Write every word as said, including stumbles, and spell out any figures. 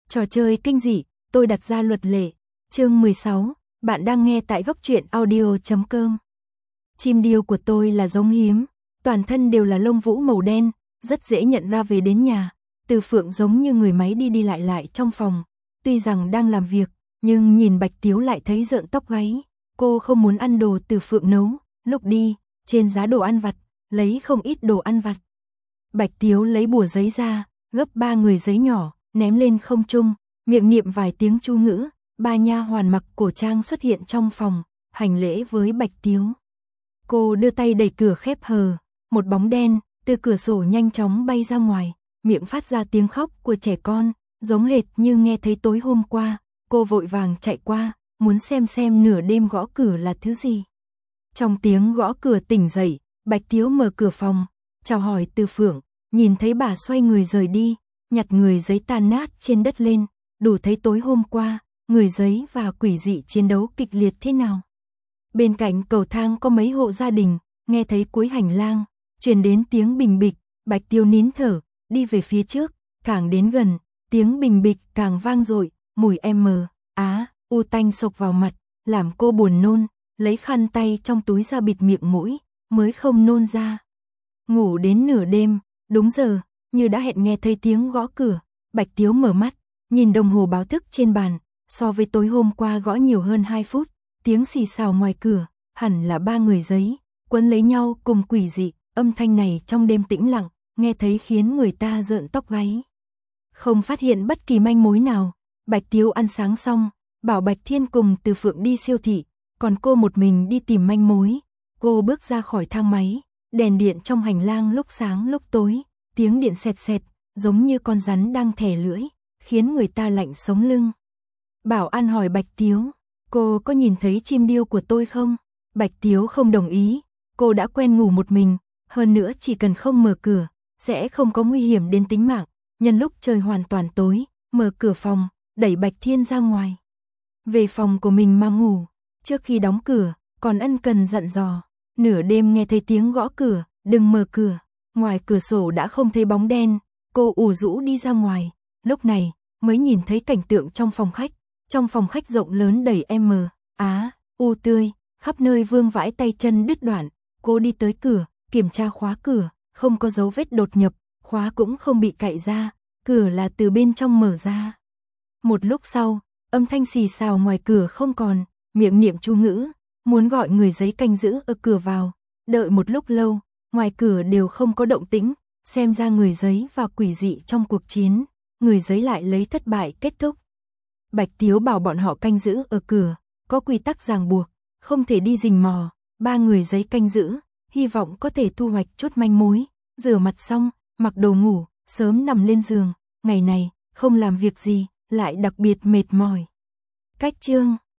Trò chơi kinh dị, tôi đặt ra luật lệ. Chương mười sáu, bạn đang nghe tại góc truyện audio chấm com. Chim điêu của tôi là giống hiếm, toàn thân đều là lông vũ màu đen, rất dễ nhận ra về đến nhà. Từ Phượng giống như người máy đi đi lại lại trong phòng, tuy rằng đang làm việc, nhưng nhìn Bạch Tiếu lại thấy rợn tóc gáy. Cô không muốn ăn đồ Từ Phượng nấu, lúc đi, trên giá đồ ăn vặt, lấy không ít đồ ăn vặt. Bạch Tiếu lấy bùa giấy ra, gấp ba người giấy nhỏ, ném lên không trung, miệng niệm vài tiếng chú ngữ, ba nha hoàn mặc cổ trang xuất hiện trong phòng, hành lễ với Bạch Tiếu. Cô đưa tay đẩy cửa khép hờ, một bóng đen từ cửa sổ nhanh chóng bay ra ngoài, miệng phát ra tiếng khóc của trẻ con, giống hệt như nghe thấy tối hôm qua. Cô vội vàng chạy qua, muốn xem xem nửa đêm gõ cửa là thứ gì. Trong tiếng gõ cửa tỉnh dậy, Bạch Tiếu mở cửa phòng, chào hỏi Từ Phượng, nhìn thấy bà xoay người rời đi, nhặt người giấy tan nát trên đất lên, đủ thấy tối hôm qua, người giấy và quỷ dị chiến đấu kịch liệt thế nào. Bên cạnh cầu thang có mấy hộ gia đình, nghe thấy cuối hành lang, truyền đến tiếng bình bịch, Bạch Tiếu nín thở, đi về phía trước, càng đến gần, tiếng bình bịch càng vang dội, mùi em mờ, á, u tanh sộc vào mặt, làm cô buồn nôn, lấy khăn tay trong túi ra bịt miệng mũi, mới không nôn ra. Ngủ đến nửa đêm, đúng giờ, như đã hẹn nghe thấy tiếng gõ cửa, Bạch Tiếu mở mắt, nhìn đồng hồ báo thức trên bàn, so với tối hôm qua gõ nhiều hơn hai phút, tiếng xì xào ngoài cửa, hẳn là ba người giấy, quấn lấy nhau cùng quỷ dị, âm thanh này trong đêm tĩnh lặng, nghe thấy khiến người ta rợn tóc gáy. Không phát hiện bất kỳ manh mối nào, Bạch Tiếu ăn sáng xong, bảo Bạch Thiên cùng Từ Phượng đi siêu thị, còn cô một mình đi tìm manh mối. Cô bước ra khỏi thang máy, đèn điện trong hành lang lúc sáng lúc tối, tiếng điện sẹt sẹt, giống như con rắn đang thè lưỡi, khiến người ta lạnh sống lưng. Bảo An hỏi Bạch Tiếu, cô có nhìn thấy chim điêu của tôi không? Bạch Tiếu không đồng ý, cô đã quen ngủ một mình, hơn nữa chỉ cần không mở cửa, sẽ không có nguy hiểm đến tính mạng. Nhân lúc trời hoàn toàn tối, mở cửa phòng, đẩy Bạch Thiên ra ngoài. Về phòng của mình mà ngủ, trước khi đóng cửa, còn ân cần dặn dò. Nửa đêm nghe thấy tiếng gõ cửa, đừng mở cửa. Ngoài cửa sổ đã không thấy bóng đen, cô ủ rũ đi ra ngoài. Lúc này, mới nhìn thấy cảnh tượng trong phòng khách. Trong phòng khách rộng lớn đầy em á, u tươi, khắp nơi vương vãi tay chân đứt đoạn. Cô đi tới cửa, kiểm tra khóa cửa, không có dấu vết đột nhập, khóa cũng không bị cạy ra, cửa là từ bên trong mở ra. Một lúc sau, âm thanh xì xào ngoài cửa không còn, miệng niệm chú ngữ, muốn gọi người giấy canh giữ ở cửa vào. Đợi một lúc lâu, ngoài cửa đều không có động tĩnh, xem ra người giấy và quỷ dị trong cuộc chiến, người giấy lại lấy thất bại kết thúc. Bạch Tiếu bảo bọn họ canh giữ ở cửa, có quy tắc ràng buộc, không thể đi rình mò. Ba người giấy canh giữ, hy vọng có thể thu hoạch chút manh mối. Rửa mặt xong, mặc đồ ngủ, sớm nằm lên giường. Ngày này, không làm việc gì, lại đặc biệt mệt mỏi. Cách chương